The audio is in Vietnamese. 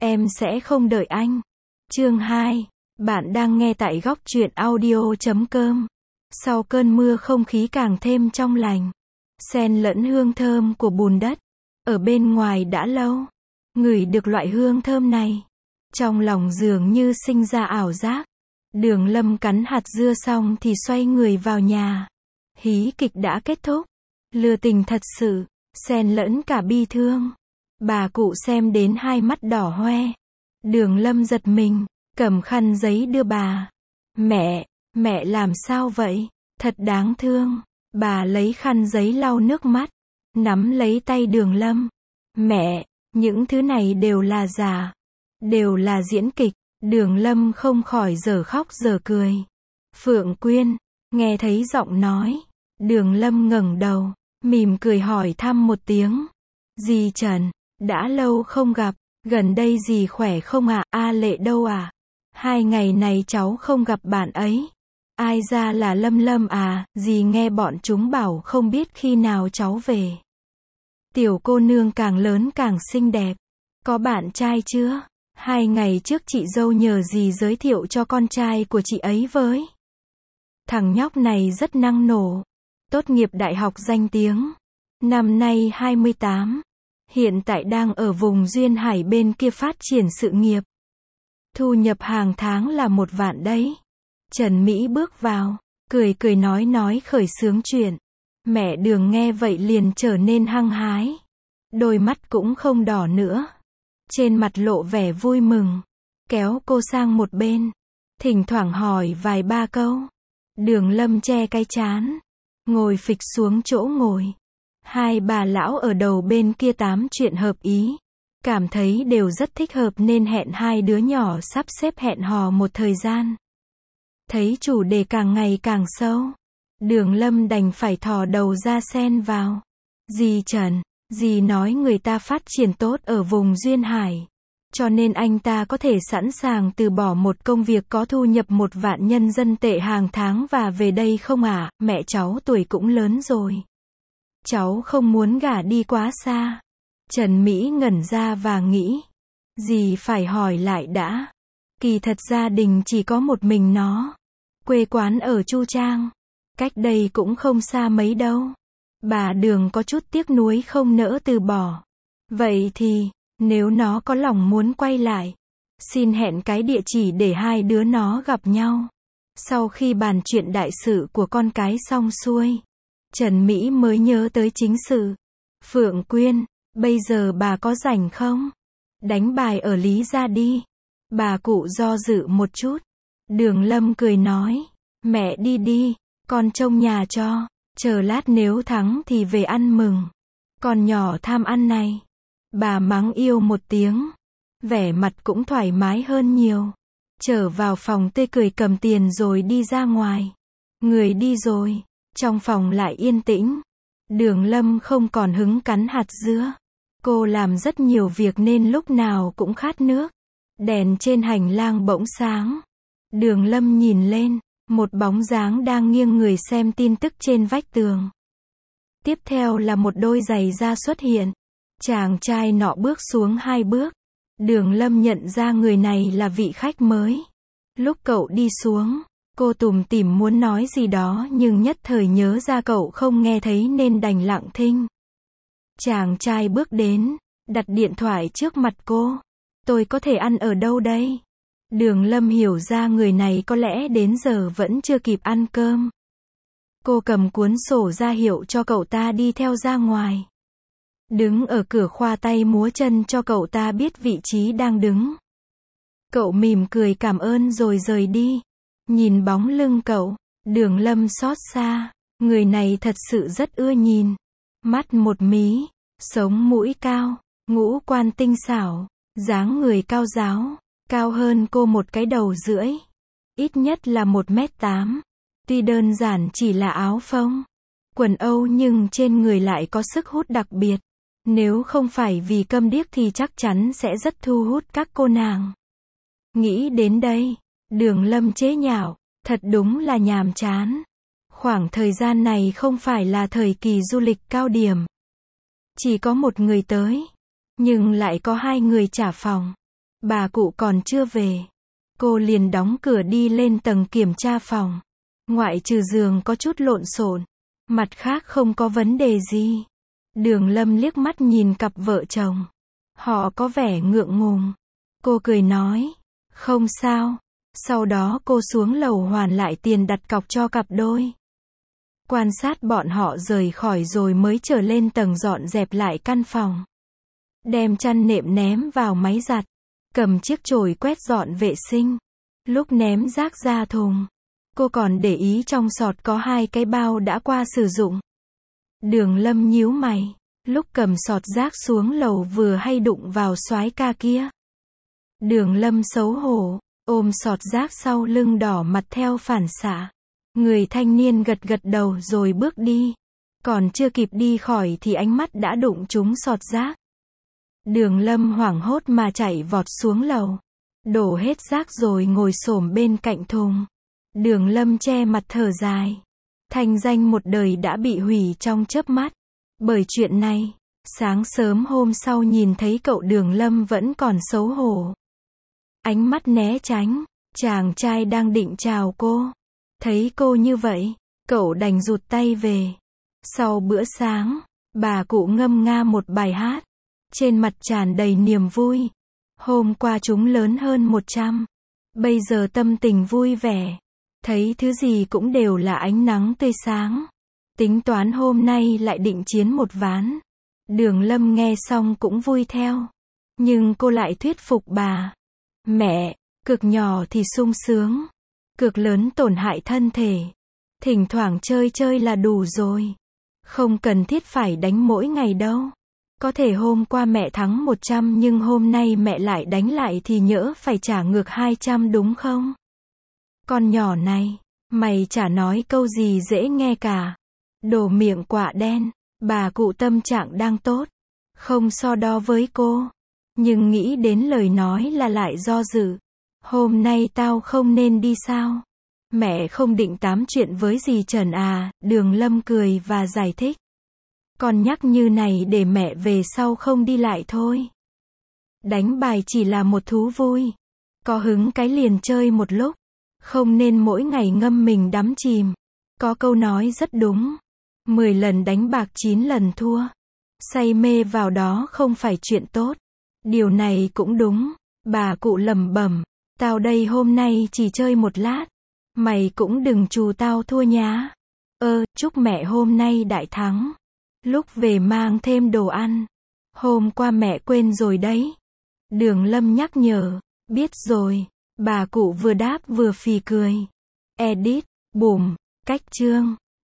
Em sẽ không đợi anh. Chương 2. Bạn đang nghe tại góc truyện audio.com. Sau cơn mưa không khí càng thêm trong lành. Xen lẫn hương thơm của bùn đất. Ở bên ngoài đã lâu. Ngửi được loại hương thơm này. Trong lòng dường như sinh ra ảo giác. Đường Lâm cắn hạt dưa xong thì xoay người vào nhà. Hí kịch đã kết thúc. Lừa tình thật sự. Xen lẫn cả bi thương. Bà cụ xem đến hai mắt đỏ hoe. Đường Lâm giật mình, cầm khăn giấy đưa bà. Mẹ làm sao vậy? Thật đáng thương. Bà lấy khăn giấy lau nước mắt, nắm lấy tay Đường Lâm. Mẹ, những thứ này đều là giả. Đều là diễn kịch. Đường Lâm không khỏi dở khóc dở cười. Phượng Quyên, nghe thấy giọng nói. Đường Lâm ngẩng đầu, mỉm cười hỏi thăm một tiếng. Dì Trần, đã lâu không gặp, gần đây dì khỏe không ạ? A Lệ đâu à? 2 ngày này cháu không gặp bạn ấy. Ai ra là Lâm Lâm à? Dì nghe bọn chúng bảo không biết khi nào cháu về. Tiểu cô nương càng lớn càng xinh đẹp. Có bạn trai chưa? 2 ngày trước chị dâu nhờ dì giới thiệu cho con trai của chị ấy với. Thằng nhóc này rất năng nổ. Tốt nghiệp đại học danh tiếng. Năm nay 28. Hiện tại đang ở vùng Duyên Hải bên kia phát triển sự nghiệp. Thu nhập hàng tháng là 1 vạn đấy. Trần Mỹ bước vào, cười nói khởi xướng chuyện. Mẹ Đường nghe vậy liền trở nên hăng hái. Đôi mắt cũng không đỏ nữa. Trên mặt lộ vẻ vui mừng. Kéo cô sang một bên. Thỉnh thoảng hỏi vài ba câu. Đường Lâm che cái trán. Ngồi phịch xuống chỗ ngồi. Hai bà lão ở đầu bên kia tám chuyện hợp ý. Cảm thấy đều rất thích hợp nên hẹn hai đứa nhỏ sắp xếp hẹn hò một thời gian. Thấy chủ đề càng ngày càng sâu. Đường Lâm đành phải thò đầu ra xen vào. Dì Trần, dì nói người ta phát triển tốt ở vùng Duyên Hải. Cho nên anh ta có thể sẵn sàng từ bỏ một công việc có thu nhập 1 vạn nhân dân tệ hàng tháng và về đây không ạ? Mẹ cháu tuổi cũng lớn rồi. Cháu không muốn gả đi quá xa. Trần Mỹ ngẩn ra và nghĩ. Dì phải hỏi lại đã. Kỳ thật gia đình chỉ có một mình nó. Quê quán ở Chu Trang. Cách đây cũng không xa mấy đâu. Bà Đường có chút tiếc nuối không nỡ từ bỏ. Vậy thì, nếu nó có lòng muốn quay lại, xin hẹn cái địa chỉ để hai đứa nó gặp nhau. Sau khi bàn chuyện đại sự của con cái xong xuôi, Trần Mỹ mới nhớ tới chính sự. Phượng Quyên, bây giờ bà có rảnh không? Đánh bài ở Lý Gia đi. Bà cụ do dự một chút. Đường Lâm cười nói. Mẹ đi đi, con trông nhà cho. Chờ lát nếu thắng thì về ăn mừng. Con nhỏ tham ăn này. Bà mắng yêu một tiếng. Vẻ mặt cũng thoải mái hơn nhiều. Trở vào phòng tươi cười cầm tiền rồi đi ra ngoài. Người đi rồi. Trong phòng lại yên tĩnh. Đường Lâm không còn hứng cắn hạt dưa. Cô làm rất nhiều việc nên lúc nào cũng khát nước. Đèn trên hành lang bỗng sáng. Đường Lâm nhìn lên. Một bóng dáng đang nghiêng người xem tin tức trên vách tường. Tiếp theo là một đôi giày da xuất hiện. Chàng trai nọ bước xuống 2 bước. Đường Lâm nhận ra người này là vị khách mới. Lúc cậu đi xuống, cô tủm tỉm muốn nói gì đó nhưng nhất thời nhớ ra cậu không nghe thấy nên đành lặng thinh. Chàng trai bước đến, đặt điện thoại trước mặt cô. Tôi có thể ăn ở đâu đây? Đường Lâm hiểu ra người này có lẽ đến giờ vẫn chưa kịp ăn cơm. Cô cầm cuốn sổ ra hiệu cho cậu ta đi theo ra ngoài. Đứng ở cửa khoa tay múa chân cho cậu ta biết vị trí đang đứng. Cậu mỉm cười cảm ơn rồi rời đi. Nhìn bóng lưng cậu, Đường Lâm xót xa. Người này thật sự rất ưa nhìn. Mắt một mí, sống mũi cao, ngũ quan tinh xảo, dáng người cao ráo, cao hơn cô một cái đầu rưỡi. Ít nhất là 1m8. Tuy đơn giản chỉ là áo phông, quần âu nhưng trên người lại có sức hút đặc biệt. Nếu không phải vì câm điếc thì chắc chắn sẽ rất thu hút các cô nàng. Nghĩ đến đây, Đường Lâm chế nhạo, thật đúng là nhàm chán. Khoảng thời gian này không phải là thời kỳ du lịch cao điểm. Chỉ có một người tới, nhưng lại có 2 người trả phòng. bà cụ còn chưa về. Cô liền đóng cửa đi lên tầng kiểm tra phòng. Ngoại trừ giường có chút lộn xộn, mặt khác không có vấn đề gì. Đường Lâm liếc mắt nhìn cặp vợ chồng. Họ có vẻ ngượng ngùng. Cô cười nói, không sao. Sau đó cô xuống lầu hoàn lại tiền đặt cọc cho cặp đôi. Quan sát bọn họ rời khỏi rồi mới trở lên tầng dọn dẹp lại căn phòng. Đem chăn nệm ném vào máy giặt. Cầm chiếc chổi quét dọn vệ sinh. Lúc ném rác ra thùng, cô còn để ý trong sọt có 2 cái bao đã qua sử dụng. Đường Lâm nhíu mày. Lúc cầm sọt rác xuống lầu vừa hay đụng vào soái ca kia. Đường Lâm xấu hổ, ôm sọt rác sau lưng đỏ mặt theo phản xạ. Người thanh niên gật gật đầu rồi bước đi. Còn chưa kịp đi khỏi thì ánh mắt đã đụng trúng sọt rác. Đường Lâm hoảng hốt mà chạy vọt xuống lầu. Đổ hết rác rồi ngồi xổm bên cạnh thùng. Đường Lâm che mặt thở dài. Thanh danh một đời đã bị hủy trong chớp mắt. Bởi chuyện này, sáng sớm hôm sau nhìn thấy cậu Đường Lâm vẫn còn xấu hổ. Ánh mắt né tránh, chàng trai đang định chào cô. Thấy cô như vậy, cậu đành rụt tay về. Sau bữa sáng, bà cụ ngâm nga một bài hát. Trên mặt tràn đầy niềm vui. Hôm qua chúng lớn hơn 100. Bây giờ tâm tình vui vẻ. Thấy thứ gì cũng đều là ánh nắng tươi sáng. Tính toán hôm nay lại định chiến một ván. Đường Lâm nghe xong cũng vui theo. Nhưng cô lại thuyết phục bà. Mẹ, cược nhỏ thì sung sướng. Cược lớn tổn hại thân thể. Thỉnh thoảng chơi chơi là đủ rồi. Không cần thiết phải đánh mỗi ngày đâu. Có thể hôm qua mẹ thắng 100 nhưng hôm nay mẹ lại đánh lại thì nhỡ phải trả ngược 200 đúng không? Con nhỏ này, mày chả nói câu gì dễ nghe cả. Đồ miệng quạ đen, bà cụ tâm trạng đang tốt. Không so đo với cô. Nhưng nghĩ đến lời nói là lại do dự. Hôm nay tao không nên đi sao? Mẹ không định tám chuyện với dì Trần à? Đường Lâm cười và giải thích. Con nhắc như này để mẹ về sau không đi lại thôi. Đánh bài chỉ là một thú vui. Có hứng cái liền chơi một lúc. Không nên mỗi ngày ngâm mình đắm chìm. Có câu nói rất đúng. 10 lần đánh bạc 9 lần thua. Say mê vào đó không phải chuyện tốt. Điều này cũng đúng. Bà cụ lẩm bẩm. Tao đây hôm nay chỉ chơi một lát. Mày cũng đừng trù tao thua nhá. Chúc mẹ hôm nay đại thắng. Lúc về mang thêm đồ ăn. Hôm qua mẹ quên rồi đấy. Đường Lâm nhắc nhở. Biết rồi. Bà cụ vừa đáp vừa phì cười. Edit, bùm, cách chương.